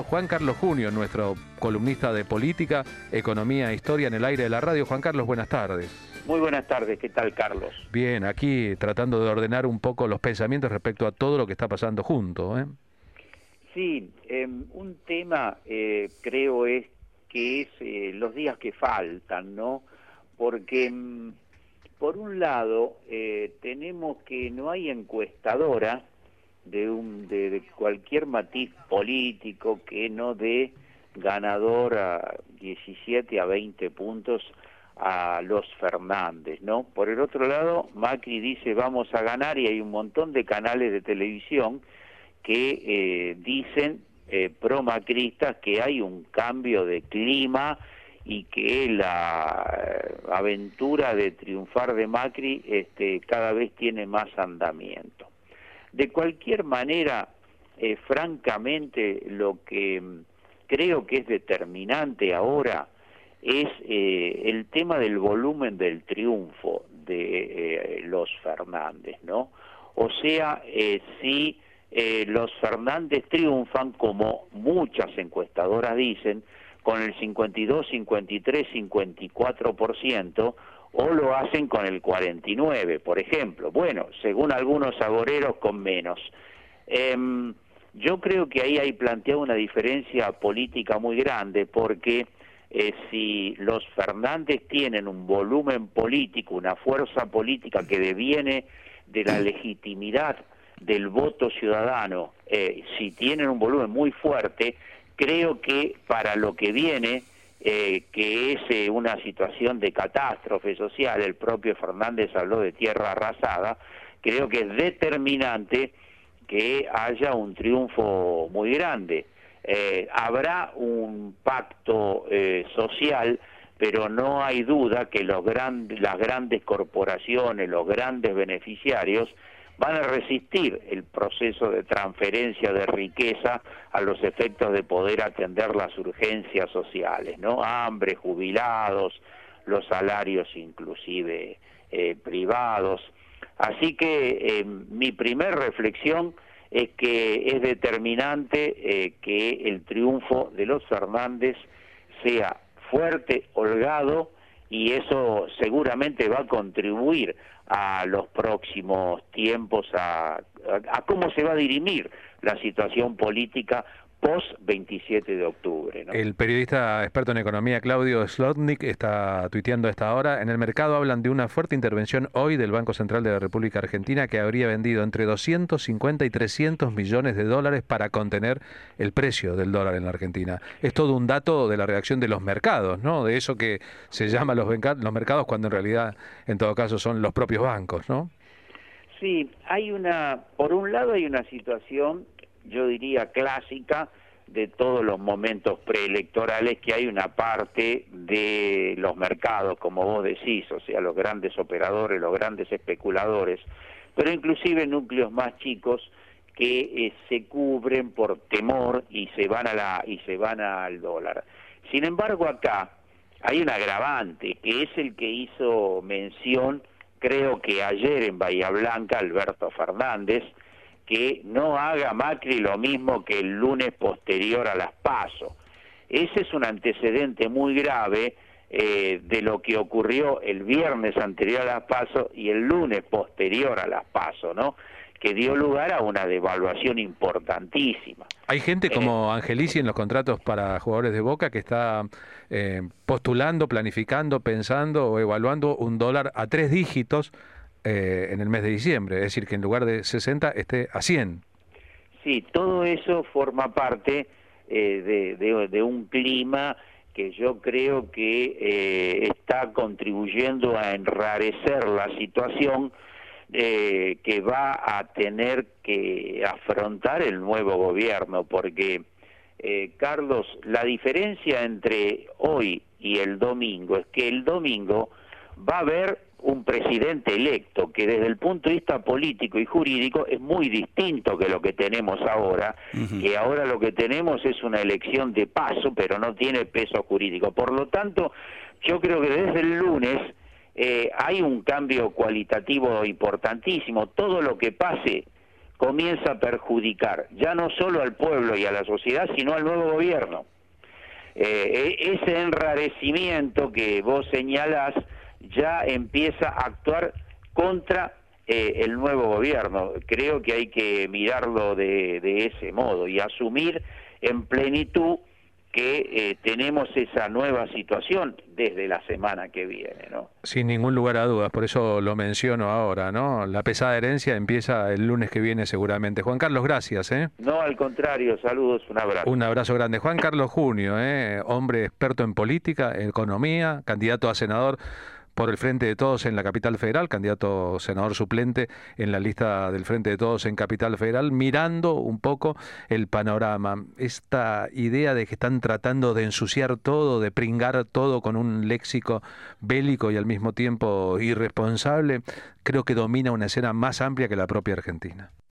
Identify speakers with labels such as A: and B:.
A: Juan Carlos Junio, nuestro columnista de política, economía e historia en el aire de la radio. Juan Carlos, buenas tardes.
B: Muy buenas tardes, ¿qué tal, Carlos?
A: Bien, aquí tratando de ordenar un poco los pensamientos respecto a todo lo que está pasando junto, ¿eh?
B: Sí, un tema creo es que es los días que faltan, ¿no? Porque por un lado tenemos que no hay encuestadora de cualquier matiz político que no dé ganador a 17 a 20 puntos a los Fernández, ¿no? Por el otro lado, Macri dice vamos a ganar y hay un montón de canales de televisión que dicen pro-macristas que hay un cambio de clima y que la aventura de triunfar de Macri cada vez tiene más andamiento. De cualquier manera, francamente, lo que creo que es determinante ahora es el tema del volumen del triunfo de los Fernández, ¿no? O sea, si los Fernández triunfan, como muchas encuestadoras dicen, con el 52, 53, 54%, o lo hacen con el 49%, por ejemplo. Bueno, según algunos agoreros, con menos. Yo creo que ahí hay planteado una diferencia política muy grande, porque si los Fernández tienen un volumen político, una fuerza política que deviene de la legitimidad del voto ciudadano, si tienen un volumen muy fuerte, creo que para lo que viene, que es una situación de catástrofe social, el propio Fernández habló de tierra arrasada, creo que es determinante que haya un triunfo muy grande. Habrá un pacto social, pero no hay duda que las grandes corporaciones, los grandes beneficiarios, van a resistir el proceso de transferencia de riqueza a los efectos de poder atender las urgencias sociales, ¿no? Hambre, jubilados, los salarios inclusive privados. Así que mi primer reflexión es que es determinante que el triunfo de los Fernández sea fuerte, holgado, y eso seguramente va a contribuir a los próximos tiempos a cómo se va a dirimir la situación política post-27 de octubre, ¿no?
A: El periodista experto en economía Claudio Slotnick está tuiteando a esta hora. En el mercado hablan de una fuerte intervención hoy del Banco Central de la República Argentina, que habría vendido entre 250 y 300 millones de dólares para contener el precio del dólar en la Argentina. Es todo un dato de la reacción de los mercados, ¿no? De eso que se llama los mercados, cuando en realidad, en todo caso, son los propios bancos, ¿no?
B: Sí, por un lado hay una situación, yo diría clásica, de todos los momentos preelectorales, que hay una parte de los mercados, como vos decís, o sea, los grandes operadores, los grandes especuladores, pero inclusive núcleos más chicos que se cubren por temor y se van al dólar. Sin embargo, acá hay un agravante, que es el que hizo mención, creo que ayer en Bahía Blanca, Alberto Fernández, que no haga Macri lo mismo que el lunes posterior a las PASO. Ese es un antecedente muy grave de lo que ocurrió el viernes anterior a las PASO y el lunes posterior a las PASO, ¿no? Que dio lugar a una devaluación importantísima.
A: Hay gente como Angelici en los contratos para jugadores de Boca que está postulando, planificando, pensando o evaluando un dólar a 3 dígitos en el mes de diciembre, es decir, que en lugar de 60 esté a 100.
B: Sí, todo eso forma parte de un clima que yo creo que está contribuyendo a enrarecer la situación que va a tener que afrontar el nuevo gobierno, porque, Carlos, la diferencia entre hoy y el domingo es que el domingo va a haber un presidente electo que desde el punto de vista político y jurídico es muy distinto que lo que tenemos ahora, que ahora lo que tenemos es una elección de paso, pero no tiene peso jurídico. Por lo tanto, yo creo que desde el lunes hay un cambio cualitativo importantísimo. Todo lo que pase comienza a perjudicar ya no solo al pueblo y a la sociedad, sino al nuevo gobierno. Ese enrarecimiento que vos señalás ya empieza a actuar contra el nuevo gobierno. Creo que hay que mirarlo de ese modo y asumir en plenitud que tenemos esa nueva situación desde la semana que viene, ¿no?
A: Sin ningún lugar a dudas, por eso lo menciono ahora, ¿no? La pesada herencia empieza el lunes que viene seguramente. Juan Carlos, gracias, ¿eh?
B: No, al contrario, saludos, un abrazo.
A: Un abrazo grande. Juan Carlos Junio, hombre experto en política, economía, candidato a senador por el Frente de Todos en la Capital Federal, candidato senador suplente en la lista del Frente de Todos en Capital Federal, mirando un poco el panorama. Esta idea de que están tratando de ensuciar todo, de pringar todo con un léxico bélico y al mismo tiempo irresponsable, creo que domina una escena más amplia que la propia Argentina.